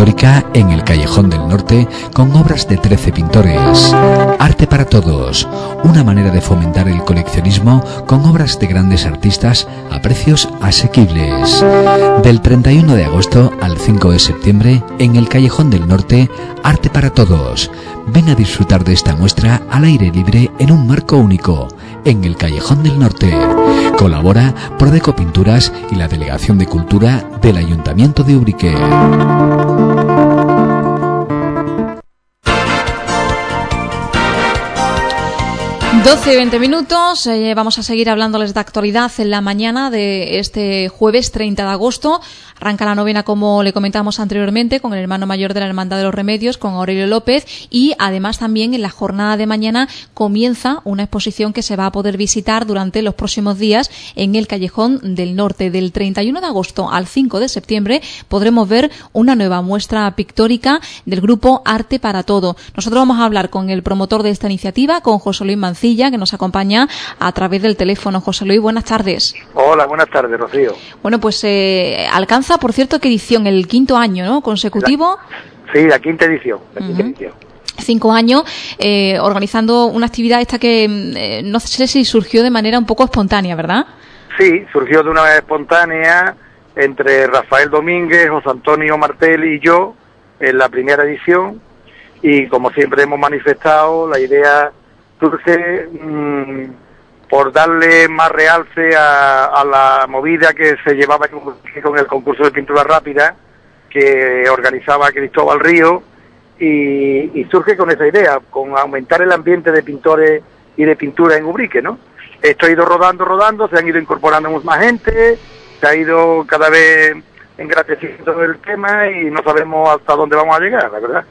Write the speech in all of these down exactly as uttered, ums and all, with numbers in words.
pictórica en el Callejón del Norte con obras de trece pintores. Arte para todos, una manera de fomentar el coleccionismo con obras de grandes artistas a precios asequibles. Del treinta y uno de agosto al cinco de septiembre en el Callejón del Norte, Arte para todos. Ven a disfrutar de esta muestra al aire libre en un marco único, en el Callejón del Norte. Colabora Prodeco Pinturas y la Delegación de Cultura del Ayuntamiento de Ubrique. doce y veinte minutos, eh, vamos a seguir hablándoles de actualidad en la mañana de este jueves treinta de agosto. Arranca la novena, como le comentamos anteriormente, con el hermano mayor de la Hermandad de los Remedios, con Aurelio López, y además también en la jornada de mañana comienza una exposición que se va a poder visitar durante los próximos días en el Callejón del Norte. Del treinta y uno de agosto al cinco de septiembre podremos ver una nueva muestra pictórica del grupo Arte para Todo. Nosotros vamos a hablar con el promotor de esta iniciativa, con José Luis Mancilla, que nos acompaña a través del teléfono. José Luis, buenas tardes. Hola, buenas tardes, Rocío. Bueno, pues eh, alcanza, por cierto, ¿qué edición? El quinto año, ¿no? Consecutivo. La, sí, la quinta edición. La quinta uh-huh. edición. Cinco años eh, organizando una actividad esta que eh, no sé si surgió de manera un poco espontánea, ¿verdad? Sí, surgió de una manera espontánea entre Rafael Domínguez, José Antonio Martel y yo en la primera edición, y como siempre hemos manifestado, la idea surge mmm, por darle más realce a, a la movida que se llevaba con el concurso de pintura rápida que organizaba Cristóbal Río, y, y surge con esa idea, con aumentar el ambiente de pintores y de pintura en Ubrique, ¿no? Esto ha ido rodando, rodando, se han ido incorporando más gente, se ha ido cada vez engrateciendo el tema y no sabemos hasta dónde vamos a llegar, la verdad.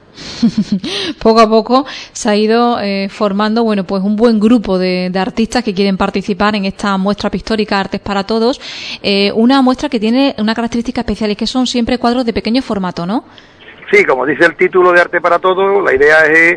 Poco a poco se ha ido eh, formando, bueno, pues un buen grupo de, de artistas que quieren participar en esta muestra pictórica Artes para Todos, eh, una muestra que tiene una característica especial, y que son siempre cuadros de pequeño formato, ¿no? Sí, como dice el título de Arte para Todos, la idea es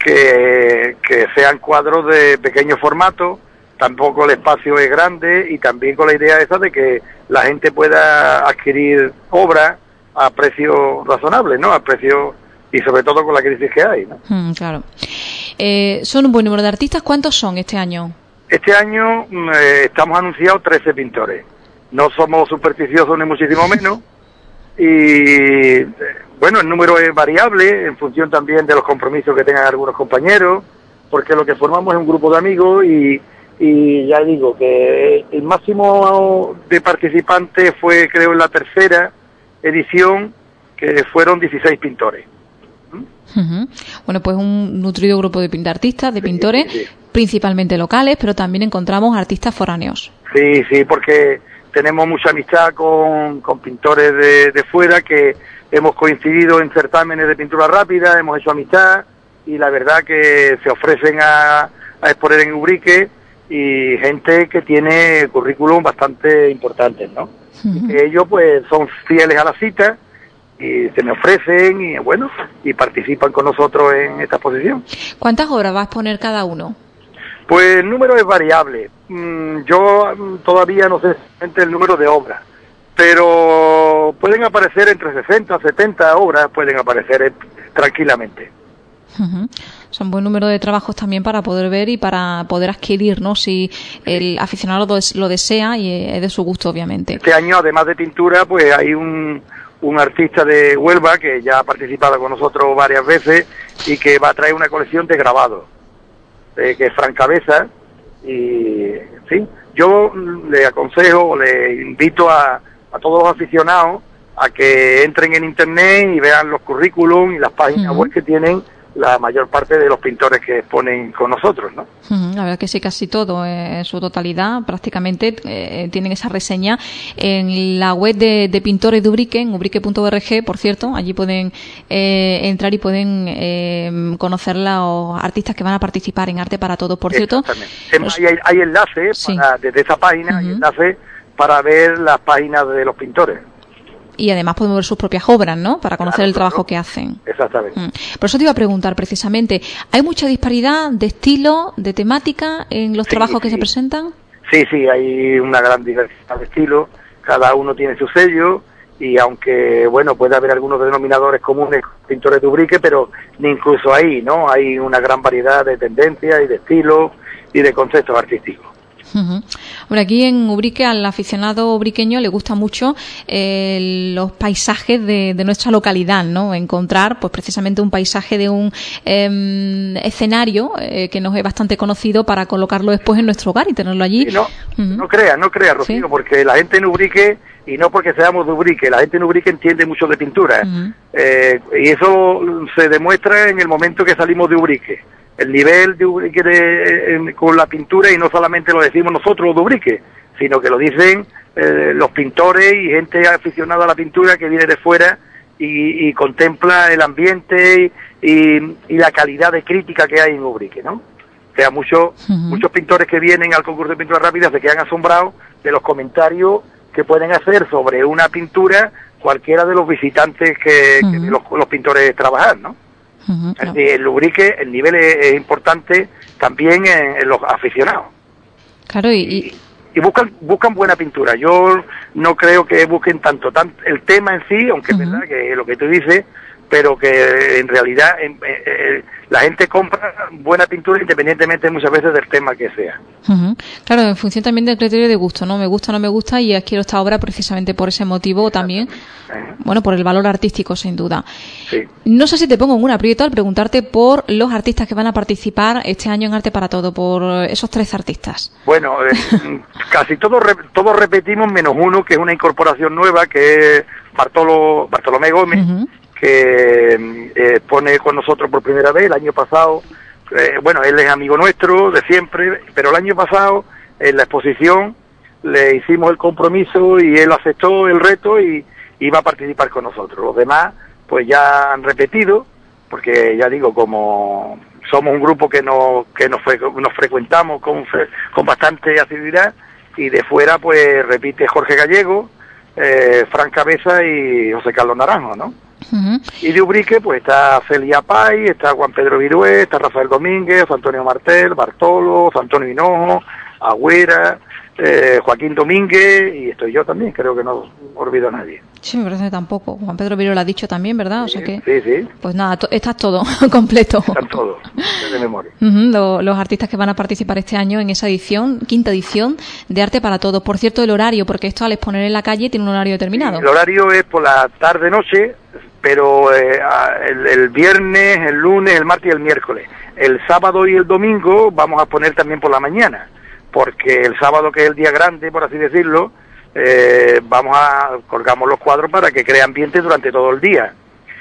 que, que sean cuadros de pequeño formato. Tampoco el espacio es grande, y también con la idea esa de que la gente pueda adquirir obras a precios razonables, ¿no? A precios, y sobre todo con la crisis que hay, ¿no? Mm, claro. Eh, son un buen número de artistas. ¿Cuántos son este año? Este año eh, estamos anunciados trece pintores. No somos supersticiosos ni muchísimo menos. Y eh, bueno, el número es variable en función también de los compromisos que tengan algunos compañeros, porque lo que formamos es un grupo de amigos, y Y ya digo que el máximo de participantes fue, creo, en la tercera edición, que fueron dieciséis pintores. ¿Mm? Uh-huh. Bueno, pues un nutrido grupo de artistas, de pintores, sí, sí, sí. principalmente locales, pero también encontramos artistas foráneos. Sí, sí, porque tenemos mucha amistad con, con pintores de, de fuera, que hemos coincidido en certámenes de pintura rápida, hemos hecho amistad, y la verdad que se ofrecen a, a exponer en Ubrique, y gente que tiene currículum bastante importantes, ¿no? Uh-huh. Ellos pues son fieles a la cita y se me ofrecen y bueno, y participan con nosotros en esta exposición. ¿Cuántas obras va a exponer cada uno? Pues el número es variable. Yo todavía no sé exactamente el número de obras, pero pueden aparecer entre sesenta, setenta obras, pueden aparecer tranquilamente. Uh-huh. Son buen número de trabajos también para poder ver y para poder adquirir, ¿no? Si el aficionado lo, lo desea, y es de su gusto, obviamente. Este año, además de pintura, pues hay un, un artista de Huelva que ya ha participado con nosotros varias veces y que va a traer una colección de grabados, eh, que es Fran Cabeza, y sí, yo le aconsejo, le invito a, a todos los aficionados a que entren en internet y vean los currículum y las páginas uh-huh. web que tienen la mayor parte de los pintores que exponen con nosotros, ¿no? La verdad que sí, casi todo, eh, en su totalidad, prácticamente, eh, tienen esa reseña en la web de, de pintores de Ubrique, en ubrique punto org, por cierto. Allí pueden eh, entrar y pueden eh, conocer los artistas que van a participar en Arte para Todos, por cierto. Los... Hay, hay enlaces, sí. para, desde esa página, uh-huh. hay enlaces para ver las páginas de los pintores. Y además podemos ver sus propias obras, ¿no? Para conocer claro, el trabajo claro. que hacen. Exactamente. Mm. Por eso te iba a preguntar precisamente, ¿hay mucha disparidad de estilo, de temática en los sí, trabajos sí. que se presentan? Sí, sí, hay una gran diversidad de estilos, cada uno tiene su sello, y aunque, bueno, puede haber algunos denominadores comunes pintores de Ubrique, pero ni incluso ahí, ¿no? Hay una gran variedad de tendencias y de estilos y de conceptos artísticos. Uh-huh. Bueno, aquí en Ubrique al aficionado ubriqueño le gusta mucho eh, los paisajes de, de nuestra localidad, ¿no? Encontrar, pues precisamente un paisaje de un eh, escenario eh, que nos es bastante conocido para colocarlo después en nuestro hogar y tenerlo allí. Sí, no, uh-huh. no creas, no creas, Rocío, ¿sí? Porque la gente en Ubrique, y no porque seamos de Ubrique, la gente en Ubrique entiende mucho de pintura, uh-huh. eh, y eso se demuestra en el momento que salimos de Ubrique. El nivel de Ubrique de, eh, con la pintura, y no solamente lo decimos nosotros de Ubrique, sino que lo dicen eh, los pintores y gente aficionada a la pintura que viene de fuera y, y contempla el ambiente y, y, y la calidad de crítica que hay en Ubrique, ¿no? O sea, muchos, uh-huh. muchos pintores que vienen al concurso de pintura rápida se quedan asombrados de los comentarios que pueden hacer sobre una pintura cualquiera de los visitantes que, uh-huh. que los, los pintores trabajan, ¿no? Uh-huh, claro. El Ubrique, el nivel es, es importante también en, en los aficionados. Claro, y, y, y buscan buscan buena pintura. Yo no creo que busquen tanto, tanto el tema en sí, aunque uh-huh. es verdad que lo que tú dices, pero que en realidad en, eh, la gente compra buena pintura independientemente muchas veces del tema que sea. Uh-huh. Claro, en función también del criterio de gusto, ¿no? Me gusta, no me gusta, y adquiero esta obra precisamente por ese motivo también. Uh-huh. Bueno, por el valor artístico, sin duda. Sí. No sé si te pongo en un aprieto al preguntarte por los artistas que van a participar este año en Arte para Todo, por esos tres artistas. Bueno, eh, casi todos todos repetimos menos uno, que es una incorporación nueva, que es Bartolo, Bartolomé Gómez, uh-huh. que eh, pone con nosotros por primera vez. El año pasado, eh, bueno, él es amigo nuestro de siempre, pero el año pasado en la exposición le hicimos el compromiso y él aceptó el reto y iba a participar con nosotros. Los demás pues ya han repetido, porque ya digo, como somos un grupo que nos que nos, fre nos frecuentamos con, con bastante asiduidad, y de fuera pues repite Jorge Gallego, eh, Fran Cabeza y José Carlos Naranjo, ¿no? Uh-huh. Y de Ubrique pues está Celia Pay, está Juan Pedro Virué, está Rafael Domínguez, Antonio Martel, Bartolo, Antonio Hinojo, Agüera, eh, Joaquín Domínguez, y estoy yo también, creo que no olvido a nadie. Sí, me parece que tampoco. Juan Pedro Virué lo ha dicho también, ¿verdad? Sí, o sea que, sí, sí. Pues nada, to estás todo completo. Están todos, de memoria. Uh-huh, lo, los artistas que van a participar este año en esa edición, quinta edición de Arte para Todos. Por cierto, el horario, porque esto al exponer en la calle tiene un horario determinado. Sí, el horario es por la tarde-noche, pero eh, el, el viernes, el lunes, el martes y el miércoles. El sábado y el domingo vamos a poner también por la mañana, porque el sábado, que es el día grande, por así decirlo, eh, vamos a colgamos los cuadros para que cree ambiente durante todo el día.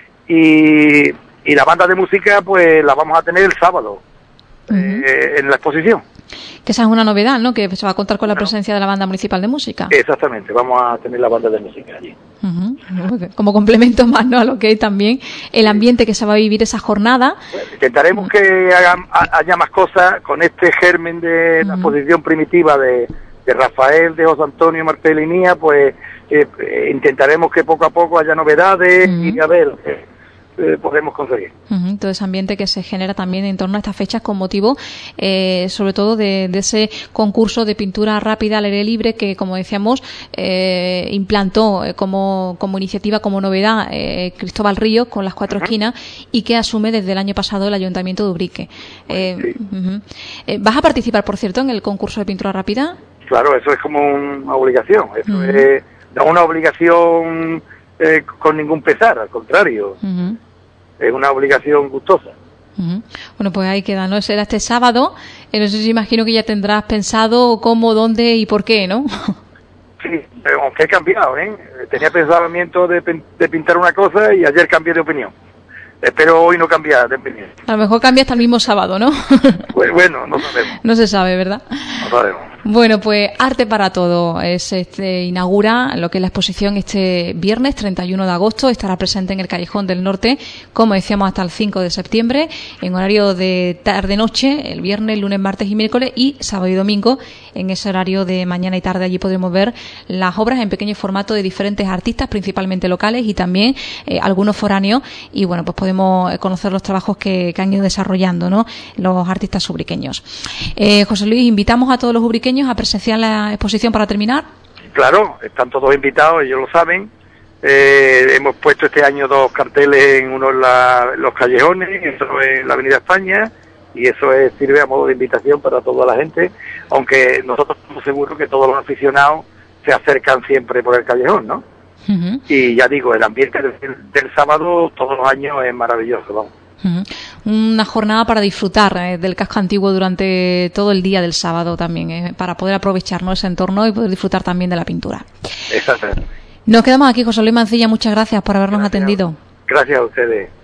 Y, y la banda de música pues la vamos a tener el sábado, uh-huh. eh, en la exposición. Que esa es una novedad, ¿no? Que se va a contar con la bueno, presencia de la banda municipal de música. Exactamente, vamos a tener la banda de música allí. Uh-huh. Como complemento más, ¿no?, a lo que es también el ambiente que se va a vivir esa jornada. Bueno, intentaremos uh-huh. que hagan, haya más cosas con este germen de uh-huh. la exposición primitiva de, de Rafael, de José Antonio, Martel y mía, pues eh, eh, intentaremos que poco a poco haya novedades uh-huh. y a ver... Eh, Eh, podemos conseguir. Uh-huh, todo ese ambiente que se genera también en torno a estas fechas con motivo eh, sobre todo de, de ese concurso de pintura rápida al aire libre que, como decíamos, eh, implantó eh, como, como iniciativa, como novedad eh, Cristóbal Ríos con las cuatro uh-huh. esquinas, y que asume desde el año pasado el Ayuntamiento de Ubrique. Eh, sí. uh-huh. eh, ¿Vas a participar, por cierto, en el concurso de pintura rápida? Claro, eso es como una obligación, eso uh-huh. es no una obligación eh, con ningún pesar, al contrario. Uh-huh. Es una obligación gustosa. Uh-huh. Bueno, pues ahí queda, ¿no? Será este sábado. Eh, no sé si imagino que ya tendrás pensado cómo, dónde y por qué, ¿no? Sí, pero aunque he cambiado, ¿eh? Tenía pensamiento de, de pintar una cosa y ayer cambié de opinión. Espero hoy no cambiar de opinión. A lo mejor cambia hasta el mismo sábado, ¿no? Pues bueno, no sabemos. No se sabe, ¿verdad? No sabemos. Bueno, pues Arte para Todo es, este, inaugura lo que es la exposición este viernes treinta y uno de agosto. Estará presente en el Callejón del Norte, como decíamos, hasta el cinco de septiembre, en horario de tarde-noche, el viernes, lunes, martes y miércoles, y sábado y domingo, en ese horario de mañana y tarde. Allí podremos ver las obras en pequeño formato de diferentes artistas, principalmente locales y también eh, algunos foráneos, y bueno, pues podemos conocer los trabajos que, que han ido desarrollando, ¿no?, los artistas ubriqueños. Eh, José Luis, invitamos a todos los ubriqueños a presenciar la exposición para terminar. Claro, están todos invitados, ellos lo saben, Eh, hemos puesto este año dos carteles, en uno en, la, en los callejones y otro en la Avenida España, y eso es, sirve a modo de invitación para toda la gente, aunque nosotros estamos seguros que todos los aficionados se acercan siempre por el callejón, ¿no? Uh-huh. Y ya digo, el ambiente del, del sábado todos los años es maravilloso, vamos. Uh-huh. Una jornada para disfrutar eh, del casco antiguo durante todo el día del sábado también, eh, para poder aprovechar, ¿no?, ese entorno y poder disfrutar también de la pintura. Exactamente. Nos quedamos aquí, José Luis Mancilla, muchas gracias por habernos gracias. atendido. Gracias a ustedes.